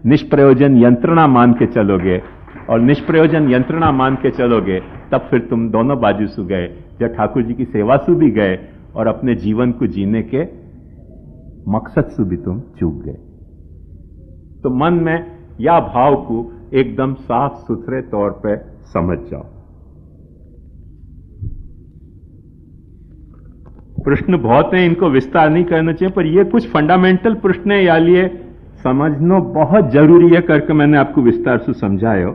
निष्प्रयोजन यंत्रणा मान के चलोगे और निष्प्रयोजन यंत्रणा मान के चलोगे, तब फिर तुम दोनों बाजू सु गए, जब ठाकुर जी की सेवा सु भी गए और अपने जीवन को जीने के मकसद से भी तुम चूक गए। तो मन में या भाव को एकदम साफ सुथरे तौर पे समझ जाओ। प्रश्न बहुत हैं, इनको विस्तार नहीं करना चाहिए, पर ये कुछ फंडामेंटल प्रश्न है, या लिए समझना बहुत जरूरी है करके मैंने आपको विस्तार से समझायो।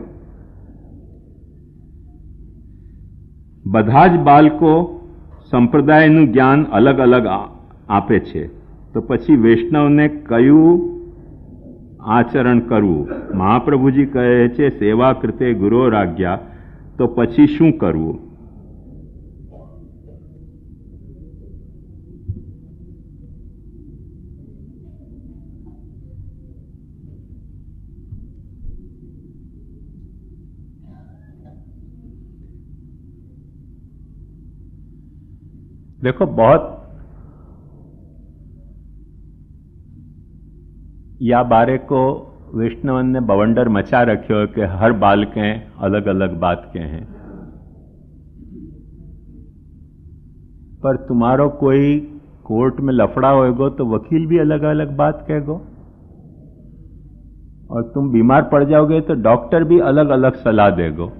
બધા જ બાળકો સંપ્રદાયનું જ્ઞાન અલગ અલગ આપે છે, તો પછી વૈષ્ણવને કયું આચરણ કરવું? મહાપ્રભુજી કહે છે સેવા કૃતે ગુરોર આજ્ઞા, તો પછી શું કરવું? देखो, बहुत या बारे को वैष्णवन ने बवंडर मचा रखियो कि हर बाल के अलग अलग बात के हैं, पर तुम्हारो कोई कोर्ट में लफड़ा होएगो तो वकील भी अलग अलग बात कहेगो, और तुम बीमार पड़ जाओगे तो डॉक्टर भी अलग अलग सलाह देगो।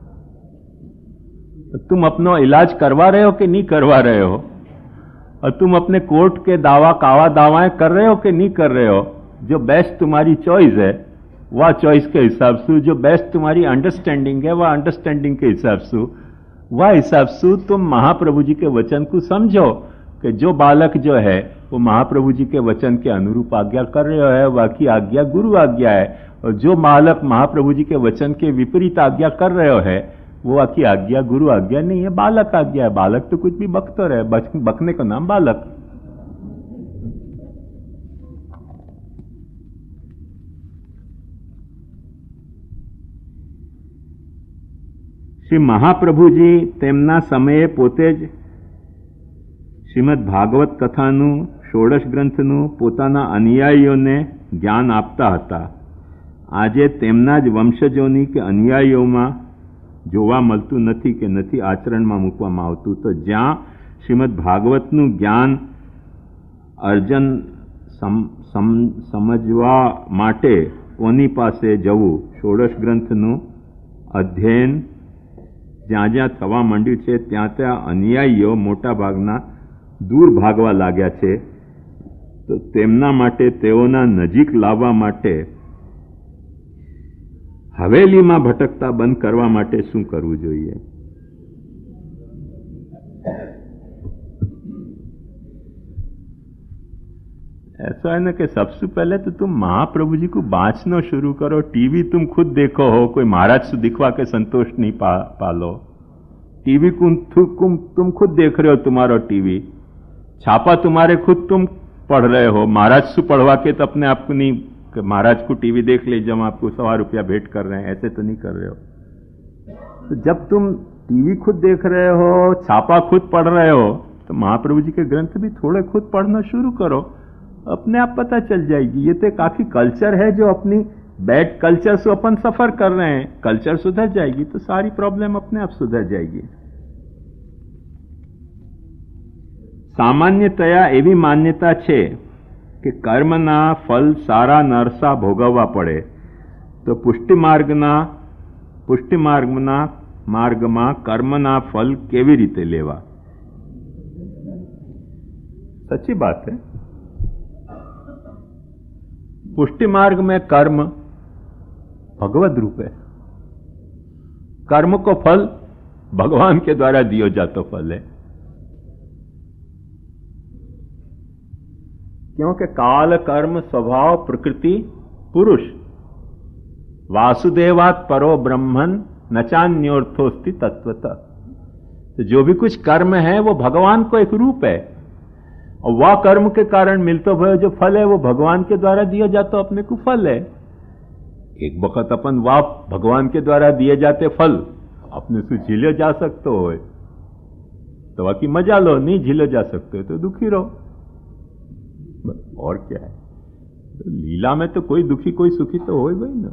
तो तुम अपना इलाज करवा रहे हो कि नहीं करवा रहे हो, और तुम अपने कोर्ट के कावा दावाएं कर रहे हो कि नहीं कर रहे हो। जो बेस्ट तुम्हारी चॉइस है वह चॉइस के हिसाब से, जो बेस्ट तुम्हारी अंडरस्टैंडिंग है वह अंडरस्टैंडिंग के हिसाब से, वह हिसाब से तुम महाप्रभु जी के वचन को समझो कि जो बालक जो है वो महाप्रभु जी के वचन के अनुरूप आज्ञा कर रहे है, वह की आज्ञा गुरु आज्ञा है, और जो बालक महाप्रभु जी के वचन के विपरीत आज्ञा कर रहे है वो आपकी आज्ञा गुरु आज्ञा नहीं है, बालक आज्ञा है। बालक तो कुछ भी बकता रहे, बकने का नाम बालक। श्री महाप्रभु जी તેમના સમયે પોતે જ શ્રીમદ ભાગવત કથાનું 16 ગ્રંથનું પોતાના અનુયાયીઓને જ્ઞાન આપતા હતા। આજે તેમના જ વંશજોની કે અનુયાયીઓમાં જોવા મળતું નથી કે નથી આચરણમાં મૂકવામાં આવતું। તો જ્યાં શ્રીમદ ભાગવતનું જ્ઞાન અર્જન સમજવા માટે કોની પાસે જવું? 16 ગ્રંથનું અધ્યયન જ્યાં જ્યાં થવા માંડ્યું છે ત્યાં ત્યાં અનુયાયીઓ મોટા ભાગના દૂર ભાગવા लाग्યા છે। તો તેમના માટે તેઓના નજીક લાવવા માટે हवेलीमां भटकता बंद करवा माटे शुं करवुं जोईए? ऐसा है ना कि सबसे पहले तो तुम महाप्रभु जी को बाँचना शुरू करो। टीवी तुम खुद देखो हो, कोई महाराज से दिखवा के संतोष नहीं पालो। टीवी को तुम खुद देख रहे हो, तुम्हारा टीवी छापा तुम्हारे खुद तुम पढ़ रहे हो। महाराज से पढ़वा के तो अपने आप को नहीं कि महाराज को टीवी देख लीजिए, हम आपको 100 रुपया भेंट कर रहे हैं, ऐसे तो नहीं कर रहे हो। तो जब तुम टीवी खुद देख रहे हो, छापा खुद पढ़ रहे हो, तो महाप्रभु जी के ग्रंथ भी थोड़े खुद पढ़ना शुरू करो, अपने आप पता चल जाएगी। ये तो काफी कल्चर है जो अपनी बैड कल्चर से अपन सफर कर रहे हैं। कल्चर सुधर जाएगी तो सारी प्रॉब्लम अपने आप सुधर जाएगी। सामान्यतया एवी मान्यता छे कि कर्मना फल सारा नरसा भोगववा पड़े, तो पुष्टि मार्गमा कर्मना फल केवी रीते लेवा? सच्ची बात है। पुष्टि मार्ग में कर्म भगवद रूप है। कर्म को फल भगवान के द्वारा दियो जातो फल है, क्योंकि काल कर्म स्वभाव प्रकृति पुरुष वासुदेवात् परो ब्रह्मन नचान्योर्थोस्ति तत्वतः। तो जो भी कुछ कर्म है वो भगवान को एक रूप है, और वह कर्म के कारण मिलता हुआ जो फल है वो भगवान के द्वारा दिया जाता अपने को फल है। एक वक्त अपन वाह भगवान के द्वारा दिए जाते फल अपने से झीले जा सकते हो तो बाकी मजा लो, नहीं झीले जा सकते तो दुखी रहो, और क्या है। तो लीला में तो कोई दुखी कोई सुखी तो हो ही ना,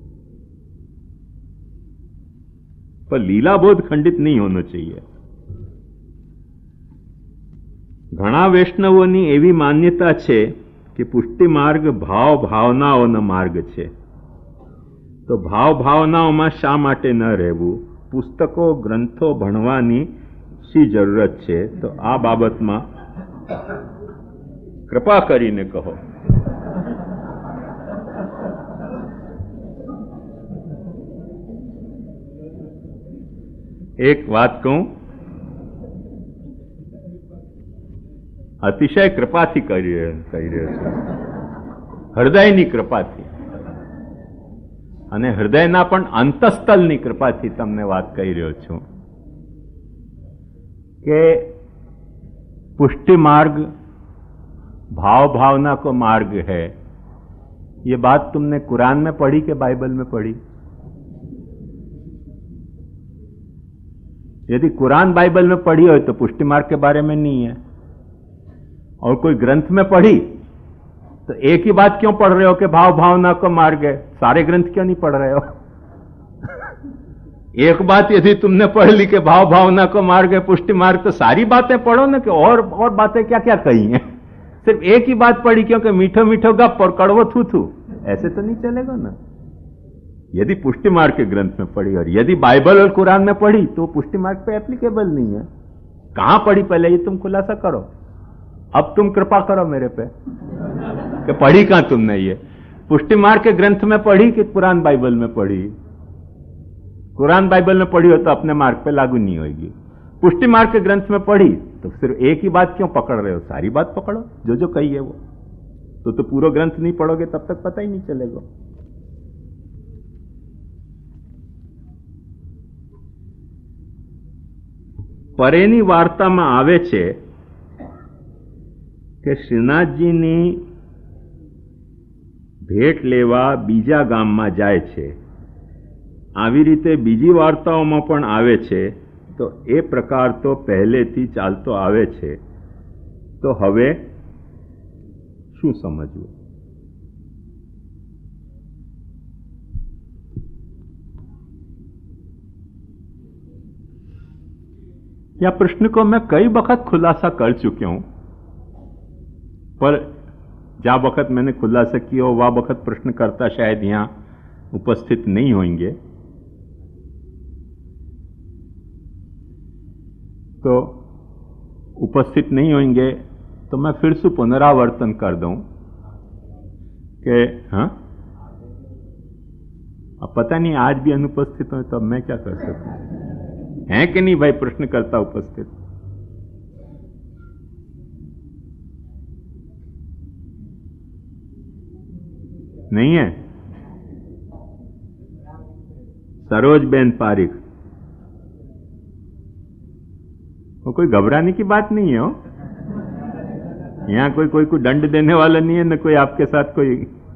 पर लीला बोध खंडित नहीं होना चाहिए। घણા વૈષ્ણવોની એવી માન્યતા છે કે પુષ્ટિ માર્ગ ભાવ ભાવનાઓનો માર્ગ છે, તો ભાવ ભાવનાઓમાં શા માટે ન રહેવું? પુસ્તકો ગ્રંથો ભણવાની શી જરૂરત છે? તો આ બાબતમાં કૃપા કરીને કહો. એક વાત કહું, અતિશય કૃપાથી કહી રહ્યો છું, હૃદયની કૃપાથી, અને હૃદયના પણ અંતઃસ્થલની કૃપાથી તમને વાત કહી રહ્યો છું કે पुष्टि मार्ग भाव भावना को मार्ग है। ये बात तुमने कुरान में पढ़ी कि बाइबल में पढ़ी? यदि कुरान बाइबल में पढ़ी हो तो पुष्टि मार्ग के बारे में नहीं है, और कोई ग्रंथ में पढ़ी तो एक ही बात क्यों पढ़ रहे हो कि भाव भावना का मार्ग है? सारे ग्रंथ क्यों नहीं पढ़ रहे हो? एक बात यदि तुमने पढ़ ली कि भाव भावना का मार्ग है, पुष्टि मार्ग, तो सारी बातें पढ़ो ना, कि और बातें क्या क्या कही हैं। सिर्फ एक ही बात पढ़ी क्योंकि मीठो मीठो गप और कड़वो थू थू, ऐसे तो नहीं चलेगा ना। यदि पुष्टि मार्ग के ग्रंथ में पढ़ी और यदि बाइबल और कुरान में पढ़ी तो पुष्टि मार्ग पे एप्लीकेबल नहीं है। कहां पढ़ी पहले ये तुम खुलासा करो, अब तुम कृपा करो मेरे पे कि पढ़ी कहां तुमने? ये पुष्टि मार्ग के ग्रंथ में पढ़ी कि कुरान बाइबल में पढ़ी? कुरान बाइबल में पढ़ी हो तो अपने मार्ग पे लागू नहीं होगी। पुष्टि मार्ग के ग्रंथ में पढ़ी तो सिर्फ एक ही बात क्यों पकड़ रहे हो? सारी बात पकड़ो जो जो कही है वो। तो पूरा ग्रंथ नहीं पढ़ोगे तब तक पता ही नहीं चलेगा। પરેની વાર્તામાં આવે છે કે શ્રીનાથજીની ભેટ લેવા બીજા ગામમાં જાય છે। આવી રીતે બીજી વાર્તાઓમાં પણ આવે છે, તો એ પ્રકાર તો પહેલેથી ચાલતો આવે છે, તો હવે શું સમજવું? या प्रश्न को मैं कई वक्त खुलासा कर चुका हूं, पर जहां वक्त मैंने खुलासा किया हो वह वक्त प्रश्नकर्ता शायद यहां उपस्थित नहीं होंगे, तो उपस्थित नहीं होंगे तो मैं फिर से पुनरावर्तन कर दूं कि हाँ, अब पता नहीं आज भी अनुपस्थित हो तो अब मैं क्या कर सकता हूं? है कि नहीं भाई प्रश्नकर्ता उपस्थित? नहीं है? सरोजबेन पारिक, वो कोई घबराने की बात नहीं है हो। यहां कोई दंड देने वाला नहीं है, न कोई आपके साथ कोई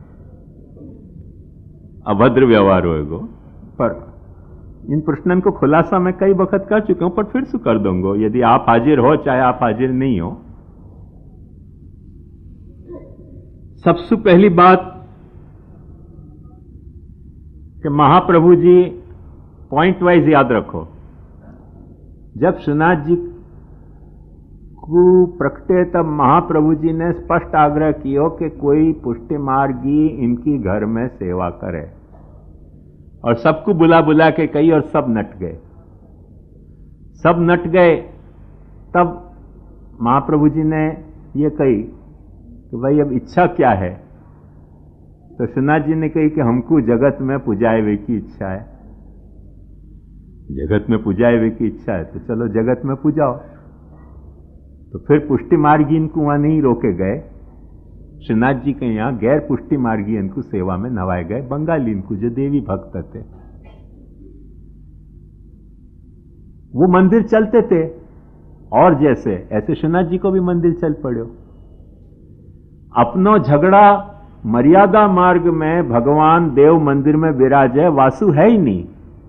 अभद्र व्यवहार होएगा। पर इन प्रश्नों को खुलासा मैं कई वक्त कर चुका हूं, पर फिर से कर दूंगा यदि आप हाजिर हो चाहे आप हाजिर नहीं हो। सबसे पहली बात कि महाप्रभु जी पॉइंट वाइज याद रखो, जब श्रीनाथ जी को प्रकटे तब महाप्रभु जी ने स्पष्ट आग्रह किया कि कोई पुष्टि मार्गी इनकी घर में सेवा करे, और सबको बुला बुला के कही और सब नट गए। सब नट गए तब महाप्रभु जी ने ये कही कि भाई अब इच्छा क्या है? तो श्रीनाथ जी ने कही कि हमको जगत में पुजाए वे की इच्छा है। जगत में पुजाए वे की इच्छा है तो चलो जगत में पुजाओ। तो फिर पुष्टि मार्गी इनको वहां नहीं रोके गए, श्रीनाथ जी के यहां गैर पुष्टि मार्गी इनको सेवा में नवाए गए, बंगाली इनको जो देवी भक्त थे। वो मंदिर चलते थे और जैसे ऐसे श्रीनाथ जी को भी मंदिर चल पड़ो। अपनो झगड़ा मर्यादा मार्ग में भगवान देव मंदिर में विराजे वासु है ही नहीं,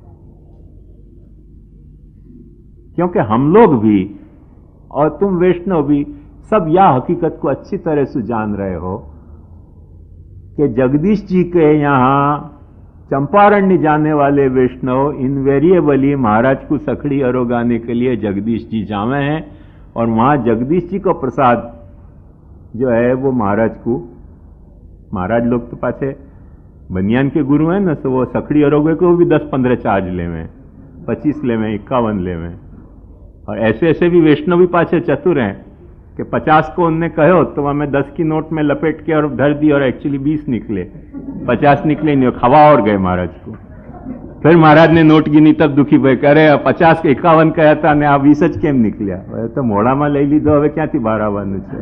क्योंकि हम लोग भी और तुम वैष्णव भी सब यह हकीकत को अच्छी तरह से जान रहे हो कि जगदीश जी के यहां चंपारण्य जाने वाले वैष्णव इनवेरिएबली महाराज को सखड़ी अरो गाने के लिए जगदीश जी जावे हैं, और वहां जगदीश जी को प्रसाद जो है वो महाराज को, महाराज लोग तो पाछे बनियान के गुरु हैं ना, तो वो सखड़ी अरोगे को भी 10-15 चार्ज लेवे, 25 लेवे, 51 लेवे। और ऐसे ऐसे भी वैष्णव भी पाछे चतुर हैं कि 50 को उनने कहो तो हमें 10 की नोट में लपेट के और धर दी, और एक्चुअली 20 निकले, 50 निकले नहीं, खवा और गए महाराज को। फिर महाराज ने नोट गिनी तब दुखी भाई करे 50 के 51 कहता था ने आ 20 ज केम निकलिया, तो मोड़ाમાં લઈ લીધો, હવે ક્યાંથી બહાર આવવાનું છે?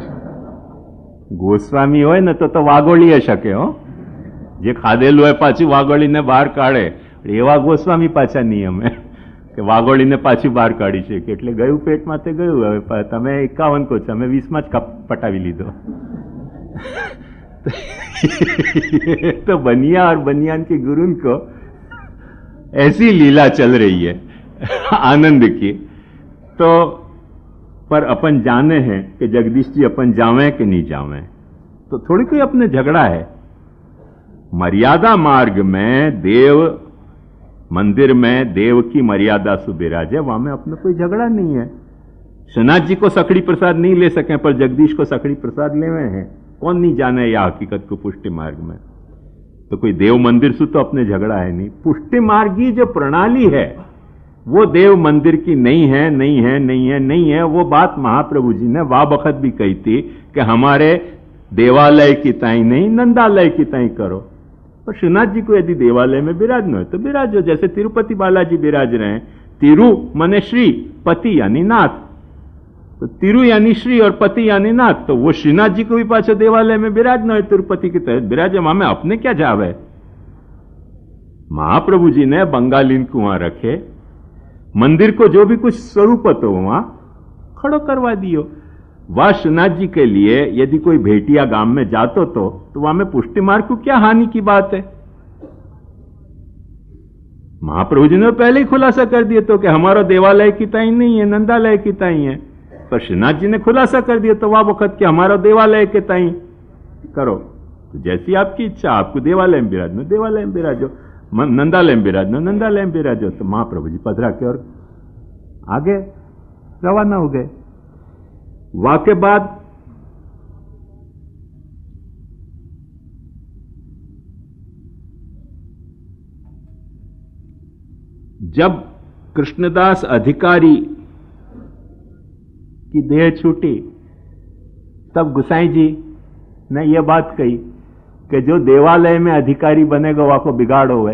ગોસ્વામી હોય ને તો વાગોળી શકે, હો, જે ખાધેલું હોય પાછું વાગોળીને બહાર કાઢે, એવા ગોસ્વામી પાછા નિયમ હે કે વાગોળીને પાછું બહાર કાઢી શકે, એટલે ગયું પેટમાં તે ગયું, હવે તમે 51 કહો છો, અમે 20માં જ પટાવી લીધો। तो बनिया और बनियान के गुरुन को ऐसी लीला चल रही है आनंद की। तो पर अपन जाने हैं कि जगदीश जी अपन जावें कि नहीं जावें, तो थोड़ी कोई अपने झगड़ा है। मर्यादा मार्ग में देव मंदिर में देव की मर्यादा सु विराजे, वहां में अपना कोई झगड़ा नहीं है। शनाथ जी को सखड़ी प्रसाद नहीं ले सके पर जगदीश को सखड़ी प्रसाद लेवे हैं, कौन नहीं जाने या हकीकत को पुष्टि मार्ग में। तो कोई देव मंदिर से तो अपने झगड़ा है नहीं। पुष्टि मार्गी जो प्रणाली है वो देव मंदिर की नहीं है, नहीं है, नहीं है, नहीं है। वो बात महाप्रभु जी ने वाह बखत भी कही थी कि हमारे देवालय की ताई नहीं, नंदालय की ताई करो। और श्रीनाथ जी को यदि देवालय में विराजना है तो विराजो, जैसे तिरुपति बालाजी विराज रहे हैं। तिरु मने श्री, पति यानी नाथ, तो तिरु यानी श्री और पति यानी नाथ, तो वो श्रीनाथ जी को भी पाछो देवालय में विराजना है, तिरुपति की तरह विराजे। हमें अपने क्या जावे। महाप्रभु जी ने बंगालीन को वहां रखे, मंदिर को जो भी कुछ स्वरूप तो वहां खड़ो करवा दियो। वह श्रीनाथ जी के लिए यदि कोई भेटिया गांव में जातो तो वहां में पुष्टि मार्ग को क्या हानि की बात है। महाप्रभु जी ने पहले ही खुलासा कर दिया तो कि हमारा देवालय की ताई नहीं है, नंदालय की ताई है। पर श्रीनाथ जी ने खुलासा कर दिया तो वह वक्त कि हमारा देवालय के ताई करो। तो जैसी आपकी इच्छा, आपको देवालय में विराजना देवालय में विराजो, नंदालय में विराजना नंदालय में विराजो। तो महाप्रभु जी पधरा के और आगे रवाना हो गए। वहां के बाद जब कृष्णदास अधिकारी की देह छूटी तब गुसाई जी ने यह बात कही कि जो देवालय में अधिकारी बनेगा वहां को बिगाड़ होवे।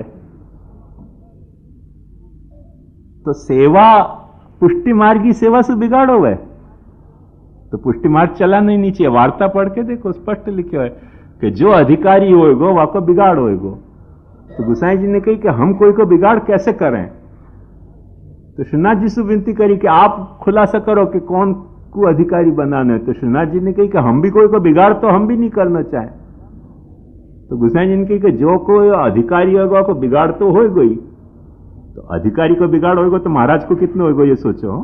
तो सेवा पुष्टि मार्गी सेवा से बिगाड़ होवे, तो पुष्टि मार्ग चलाना ही नहीं चाहिए। वार्ता पढ़ के देखो, स्पष्ट लिखे हुए कि जो अधिकारी होएगो वहां को बिगाड़ होएगो। तो गुसाई जी ने कही कि हम कोई को बिगाड़ कैसे करें। तो श्रीनाथ जी से विनती करी कि आप खुलासा करो कि कौन को अधिकारी बनाना है। तो श्रीनाथ जी ने कही कि हम भी कोई को बिगाड़ तो हम भी नहीं करना चाहे। तो गुसाई जी ने कही कि जो कोई अधिकारी होगा को बिगाड़ तो होएगा ही। तो अधिकारी को बिगाड़ होएगा तो महाराज को कितने होएगा ये सोचो।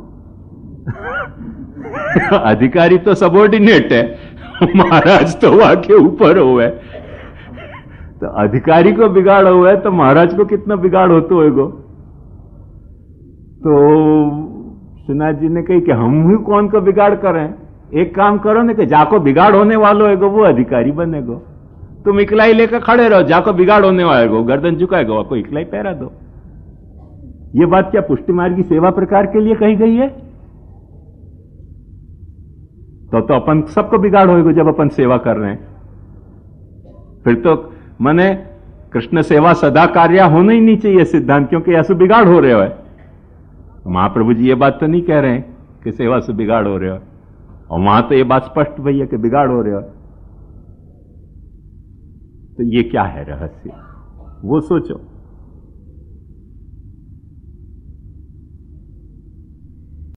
अधिकारी तो सबॉर्डिनेट है, महाराज तो वहां के ऊपर हुए। तो अधिकारी को बिगाड़ हुआ है तो महाराज को कितना बिगाड़ होते होएगो। तो श्रीनाथ जी ने कही कि हम ही कौन को बिगाड़ करें। एक काम करो ना कि जाको बिगाड़ होने वालों होएगो वो अधिकारी बनेगो। तुम इकलाई लेकर खड़े रहो, जाको बिगाड़ होने वालेगो गर्दन झुकाएगा आपको इकलाई पैरा दो। ये बात क्या पुष्टि मार्ग की सेवा प्रकार के लिए कही गई है? तो अपन सबको बिगाड़ होएगा जब अपन सेवा कर रहे हैं। फिर तो माने कृष्ण सेवा सदा कार्य होना ही नहीं चाहिए सिद्धांत, क्योंकि ऐसे बिगाड़ हो रहे हो। महाप्रभु जी ये बात तो नहीं कह रहे हैं कि सेवा से बिगाड़ हो रहे हो, और वहां तो ये बात स्पष्ट भैया कि बिगाड़ हो रहे हो। तो ये क्या है रहस्य, वो सोचो।